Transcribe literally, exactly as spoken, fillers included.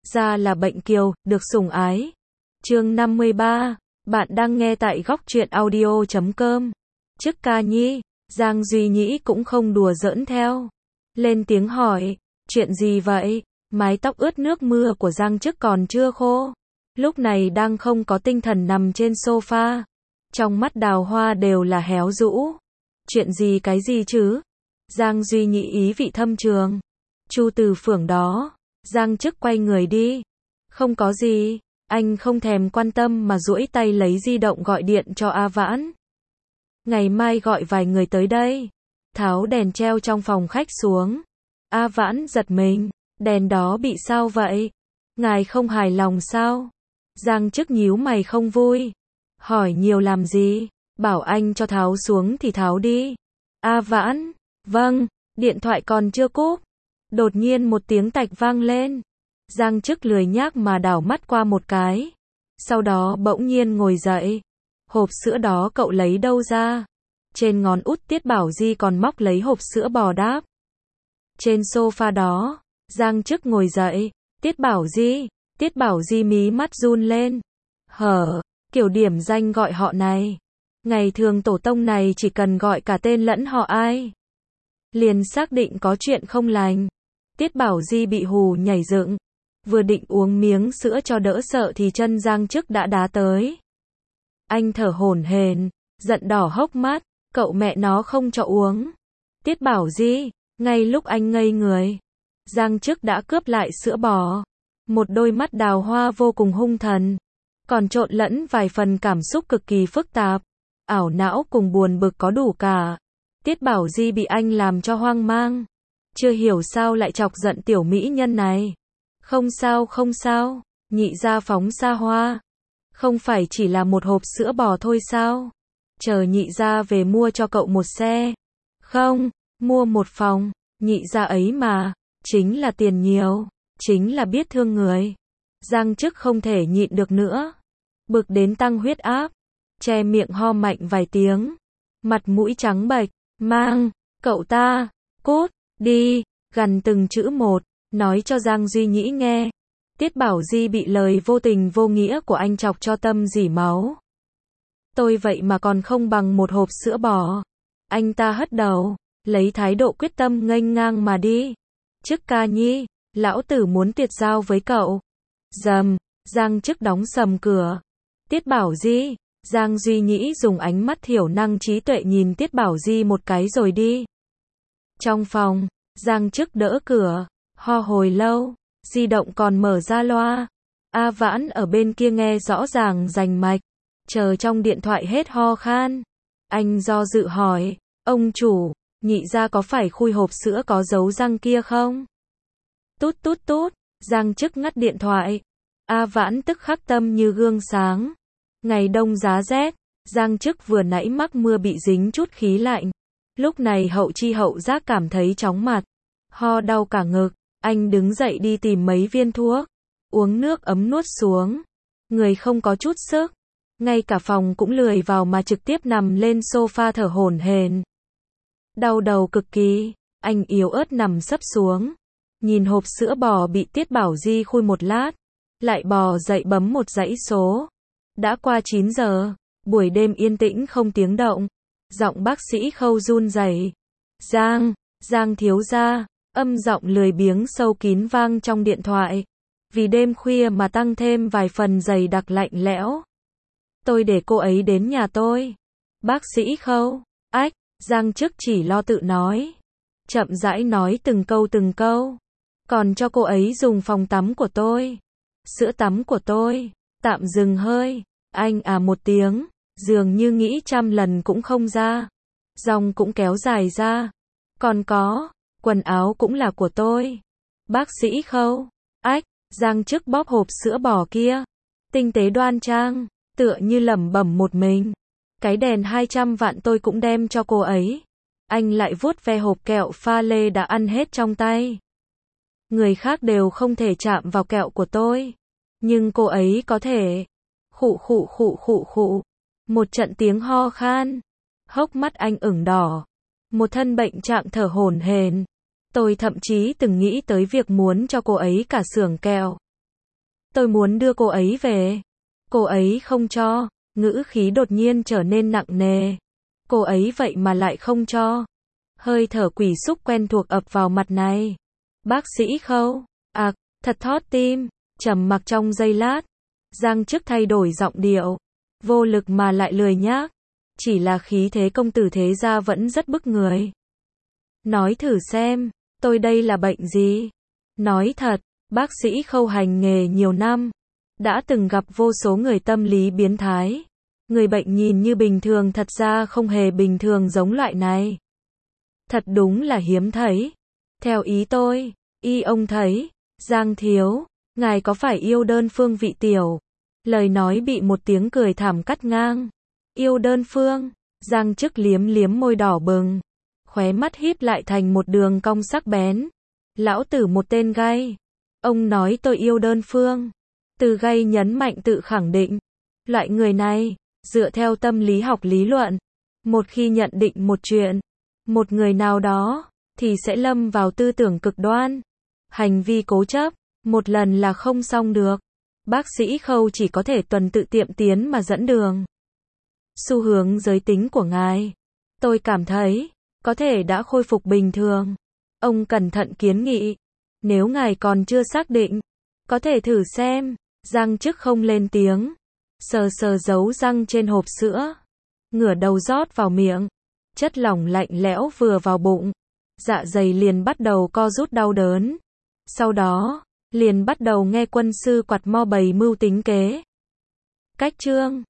ra là bệnh kiều, được sủng ái. Chương năm mươi ba, bạn đang nghe tại góc truyện audio chấm com. Trước ca nhi, Giang Duy Nhĩ cũng không đùa giỡn theo. Lên tiếng hỏi, chuyện gì vậy? Mái tóc ướt nước mưa của Giang Chức còn chưa khô. Lúc này đang không có tinh thần nằm trên sofa. Trong mắt Đào Hoa đều là héo rũ. Chuyện gì cái gì chứ? Giang Duy Nhĩ ý vị thâm trường. Chu Từ Phượng đó. Giang Chức quay người đi. Không có gì. Anh không thèm quan tâm mà duỗi tay lấy di động gọi điện cho A Vãn. Ngày mai gọi vài người tới đây. Tháo đèn treo trong phòng khách xuống. A Vãn giật mình. Đèn đó bị sao vậy? Ngài không hài lòng sao? Giang Chức nhíu mày không vui. Hỏi nhiều làm gì? Bảo anh cho tháo xuống thì tháo đi. A Vãn. Vâng. Điện thoại còn chưa cúp. Đột nhiên một tiếng tạch vang lên. Giang Chức lười nhác mà đảo mắt qua một cái. Sau đó bỗng nhiên ngồi dậy. Hộp sữa đó cậu lấy đâu ra? Trên ngón út Tiết Bảo Di còn móc lấy hộp sữa bò đáp. Trên sofa đó. Giang Chức ngồi dậy. Tiết Bảo Di. Tiết Bảo Di mí mắt run lên. Hở, kiểu điểm danh gọi họ này. Ngày thường tổ tông này chỉ cần gọi cả tên lẫn họ ai. Liền xác định có chuyện không lành. Tiết Bảo Di bị hù nhảy dựng. Vừa định uống miếng sữa cho đỡ sợ thì chân Giang Chức đã đá tới. Anh thở hổn hển, giận đỏ hốc mắt, cậu mẹ nó không cho uống. Tiết Bảo Di, ngay lúc anh ngây người, Giang Chức đã cướp lại sữa bò. Một đôi mắt Đào Hoa vô cùng hung thần, còn trộn lẫn vài phần cảm xúc cực kỳ phức tạp, ảo não cùng buồn bực có đủ cả. Tiết Bảo Di bị anh làm cho hoang mang, chưa hiểu sao lại chọc giận tiểu mỹ nhân này. Không sao không sao, nhị gia phóng xa hoa. Không phải chỉ là một hộp sữa bò thôi sao? Chờ nhị gia về mua cho cậu một xe. Không, mua một phòng, nhị gia ấy mà, chính là tiền nhiều, chính là biết thương người. Giang Chức không thể nhịn được nữa. Bực đến tăng huyết áp, che miệng ho mạnh vài tiếng. Mặt mũi trắng bệch, mang, cậu ta, cút, đi, gằn từng chữ một. Nói cho Giang Duy Nhĩ nghe. Tiết Bảo Di bị lời vô tình vô nghĩa của anh chọc cho tâm rỉ máu. Tôi vậy mà còn không bằng một hộp sữa bò. Anh ta hất đầu, lấy thái độ quyết tâm nghênh ngang mà đi. Chức ca nhi, lão tử muốn tuyệt giao với cậu. Dầm, Giang Chức đóng sầm cửa. Tiết Bảo Di, Giang Duy Nhĩ dùng ánh mắt thiểu năng trí tuệ nhìn Tiết Bảo Di một cái rồi đi. Trong phòng, Giang Chức đỡ cửa. Ho hồi lâu, di động còn mở ra loa. A Vãn ở bên kia nghe rõ ràng rành mạch, chờ trong điện thoại hết ho khan. Anh do dự hỏi, ông chủ, nhị gia có phải khui hộp sữa có dấu răng kia không? Tút tút tút, Giang Chức ngắt điện thoại. A Vãn tức khắc tâm như gương sáng. Ngày đông giá rét, Giang Chức vừa nãy mắc mưa bị dính chút khí lạnh. Lúc này hậu chi hậu giác cảm thấy chóng mặt, ho đau cả ngực. Anh đứng dậy đi tìm mấy viên thuốc, uống nước ấm nuốt xuống. Người không có chút sức, ngay cả phòng cũng lười vào mà trực tiếp nằm lên sofa thở hổn hển. Đau đầu cực kỳ, anh yếu ớt nằm sấp xuống. Nhìn hộp sữa bò bị Tiết Bảo Di khui một lát, lại bò dậy bấm một dãy số. Đã qua chín giờ, buổi đêm yên tĩnh không tiếng động. Giọng bác sĩ Khâu run rẩy. Giang, Giang thiếu gia. Âm giọng lười biếng sâu kín vang trong điện thoại. Vì đêm khuya mà tăng thêm vài phần dày đặc lạnh lẽo. Tôi để cô ấy đến nhà tôi. Bác sĩ Khâu. Ách, Giang Chức chỉ lo tự nói. Chậm rãi nói từng câu từng câu. Còn cho cô ấy dùng phòng tắm của tôi. Sữa tắm của tôi. Tạm dừng hơi. Anh à một tiếng. Dường như nghĩ trăm lần cũng không ra. Dòng cũng kéo dài ra. Còn có. Quần áo cũng là của tôi. Bác sĩ Khâu. Ách, Giang Chức bóp hộp sữa bò kia. Tinh tế đoan trang, tựa như lẩm bẩm một mình. Cái đèn hai trăm vạn tôi cũng đem cho cô ấy. Anh lại vuốt ve hộp kẹo pha lê đã ăn hết trong tay. Người khác đều không thể chạm vào kẹo của tôi. Nhưng cô ấy có thể. Khụ khụ khụ khụ khụ. Một trận tiếng ho khan. Hốc mắt anh ửng đỏ. Một thân bệnh trạng thở hổn hển. Tôi thậm chí từng nghĩ tới việc muốn cho cô ấy cả xưởng kẹo. Tôi muốn đưa cô ấy về. Cô ấy không cho, ngữ khí đột nhiên trở nên nặng nề. Cô ấy vậy mà lại không cho. Hơi thở quỷ xúc quen thuộc ập vào mặt này. Bác sĩ Khâu, ạc, thật thót tim, trầm mặc trong giây lát. Giang Chức thay đổi giọng điệu, vô lực mà lại lười nhác. Chỉ là khí thế công tử thế gia vẫn rất bức người. Nói thử xem, tôi đây là bệnh gì? Nói thật, bác sĩ Khâu hành nghề nhiều năm, đã từng gặp vô số người tâm lý biến thái. Người bệnh nhìn như bình thường thật ra không hề bình thường giống loại này. Thật đúng là hiếm thấy. Theo ý tôi, y ông thấy, Giang thiếu, ngài có phải yêu đơn phương vị tiểu? Lời nói bị một tiếng cười thảm cắt ngang. Yêu đơn phương, Giang Chức liếm liếm môi đỏ bừng, khóe mắt híp lại thành một đường cong sắc bén. Lão tử một tên gay. Ông nói tôi yêu đơn phương. Từ gay nhấn mạnh tự khẳng định. Loại người này, dựa theo tâm lý học lý luận, một khi nhận định một chuyện, một người nào đó, thì sẽ lâm vào tư tưởng cực đoan. Hành vi cố chấp, một lần là không xong được. Bác sĩ Khâu chỉ có thể tuần tự tiệm tiến mà dẫn đường. Xu hướng giới tính của ngài, tôi cảm thấy, có thể đã khôi phục bình thường. Ông cẩn thận kiến nghị. Nếu ngài còn chưa xác định, có thể thử xem. Giang Chức không lên tiếng, sờ sờ dấu răng trên hộp sữa, ngửa đầu rót vào miệng. Chất lỏng lạnh lẽo vừa vào bụng, dạ dày liền bắt đầu co rút đau đớn. Sau đó, liền bắt đầu nghe quân sư quạt mo bày mưu tính kế. Cách chương